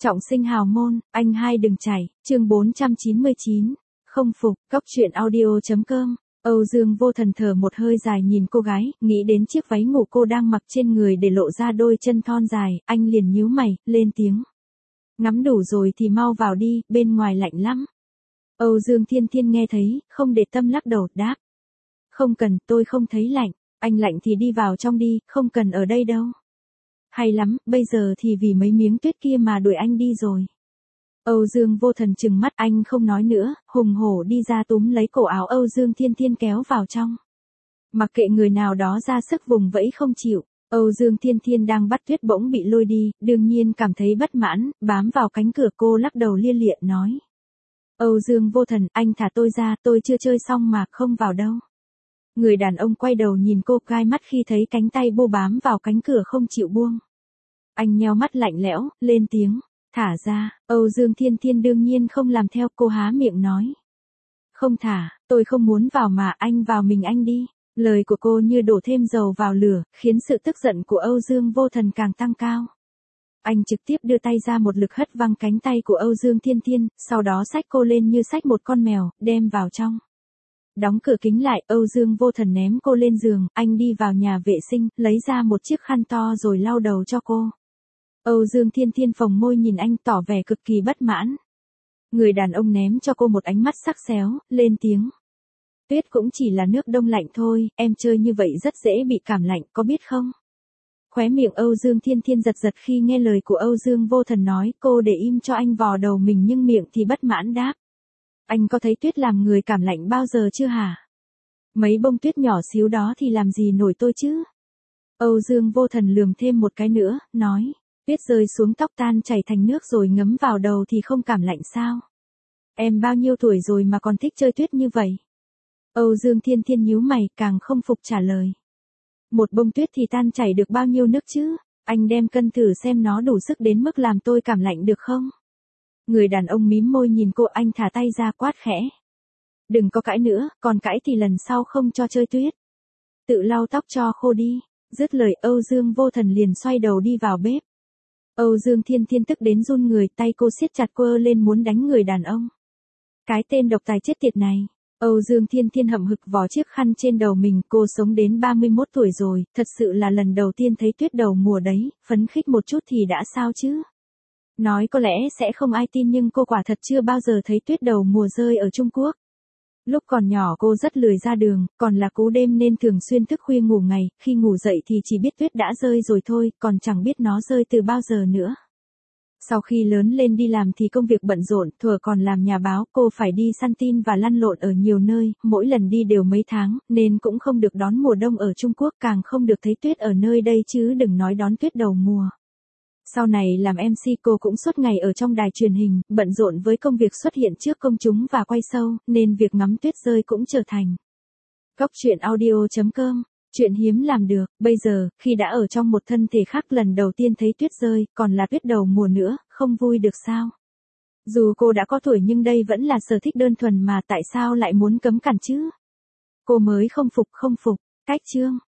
Trọng sinh hào môn, anh hai đừng chảy, chương 499. Không phục, Cóc truyện audio.com. Âu Dương Vô Thần thở một hơi dài nhìn cô gái, nghĩ đến chiếc váy ngủ cô đang mặc trên người để lộ ra đôi chân thon dài, anh liền nhíu mày, lên tiếng. Ngắm đủ rồi thì mau vào đi, bên ngoài lạnh lắm. Âu Dương Thiên Thiên nghe thấy, không để tâm lắc đầu, đáp. Không cần, tôi không thấy lạnh, anh lạnh thì đi vào trong đi, không cần ở đây đâu. Hay lắm, bây giờ thì vì mấy miếng tuyết kia mà đuổi anh đi rồi. Âu Dương Vô Thần trừng mắt, anh không nói nữa, hùng hổ đi ra túm lấy cổ áo Âu Dương Thiên Thiên kéo vào trong. Mặc kệ người nào đó ra sức vùng vẫy không chịu, Âu Dương Thiên Thiên đang bắt tuyết bỗng bị lôi đi, đương nhiên cảm thấy bất mãn, bám vào cánh cửa cô lắc đầu lia lịa nói. Âu Dương Vô Thần, anh thả tôi ra, tôi chưa chơi xong mà không vào đâu. Người đàn ông quay đầu nhìn cô, gai mắt khi thấy cánh tay bô bám vào cánh cửa không chịu buông. Anh nheo mắt lạnh lẽo, lên tiếng, thả ra. Âu Dương Thiên Thiên đương nhiên không làm theo, cô há miệng nói. Không thả, tôi không muốn vào mà, anh vào mình anh đi. Lời của cô như đổ thêm dầu vào lửa, khiến sự tức giận của Âu Dương Vô Thần càng tăng cao. Anh trực tiếp đưa tay ra một lực hất văng cánh tay của Âu Dương Thiên Thiên, sau đó xách cô lên như xách một con mèo, đem vào trong. Đóng cửa kính lại, Âu Dương Vô Thần ném cô lên giường, anh đi vào nhà vệ sinh, lấy ra một chiếc khăn to rồi lau đầu cho cô. Âu Dương Thiên Thiên phồng môi nhìn anh tỏ vẻ cực kỳ bất mãn. Người đàn ông ném cho cô một ánh mắt sắc séo, lên tiếng. Tuyết cũng chỉ là nước đông lạnh thôi, em chơi như vậy rất dễ bị cảm lạnh, có biết không? Khóe miệng Âu Dương Thiên Thiên giật giật khi nghe lời của Âu Dương Vô Thần nói, cô để im cho anh vò đầu mình nhưng miệng thì bất mãn đáp. Anh có thấy tuyết làm người cảm lạnh bao giờ chưa hả? Mấy bông tuyết nhỏ xíu đó thì làm gì nổi tôi chứ? Âu Dương Vô Thần lườm thêm một cái nữa, nói. Tuyết rơi xuống tóc tan chảy thành nước rồi ngấm vào đầu thì không cảm lạnh sao? Em bao nhiêu tuổi rồi mà còn thích chơi tuyết như vậy? Âu Dương Thiên Thiên nhíu mày, càng không phục trả lời. Một bông tuyết thì tan chảy được bao nhiêu nước chứ? Anh đem cân thử xem nó đủ sức đến mức làm tôi cảm lạnh được không? Người đàn ông mím môi nhìn cô, anh thả tay ra quát khẽ. Đừng có cãi nữa, còn cãi thì lần sau không cho chơi tuyết. Tự lau tóc cho khô đi. Dứt lời Âu Dương Vô Thần liền xoay đầu đi vào bếp. Âu Dương Thiên Thiên tức đến run người, tay cô siết chặt quơ lên muốn đánh người đàn ông. Cái tên độc tài chết tiệt này. Âu Dương Thiên Thiên hậm hực vò chiếc khăn trên đầu mình, cô sống đến 31 tuổi rồi, thật sự là lần đầu tiên thấy tuyết đầu mùa đấy, phấn khích một chút thì đã sao chứ. Nói có lẽ sẽ không ai tin nhưng cô quả thật chưa bao giờ thấy tuyết đầu mùa rơi ở Trung Quốc. Lúc còn nhỏ cô rất lười ra đường, còn là cú đêm nên thường xuyên thức khuya ngủ ngày, khi ngủ dậy thì chỉ biết tuyết đã rơi rồi thôi, còn chẳng biết nó rơi từ bao giờ nữa. Sau khi lớn lên đi làm thì công việc bận rộn, thuở còn làm nhà báo, cô phải đi săn tin và lăn lộn ở nhiều nơi, mỗi lần đi đều mấy tháng, nên cũng không được đón mùa đông ở Trung Quốc, càng không được thấy tuyết ở nơi đây chứ đừng nói đón tuyết đầu mùa. Sau này làm MC cô cũng suốt ngày ở trong đài truyền hình, bận rộn với công việc xuất hiện trước công chúng và quay show, nên việc ngắm tuyết rơi cũng trở thành. Cóc truyện audio.com, chuyện hiếm làm được, bây giờ, khi đã ở trong một thân thể khác lần đầu tiên thấy tuyết rơi, còn là tuyết đầu mùa nữa, không vui được sao? Dù cô đã có tuổi nhưng đây vẫn là sở thích đơn thuần mà tại sao lại muốn cấm cản chứ? Cô mới không phục. Cách chương.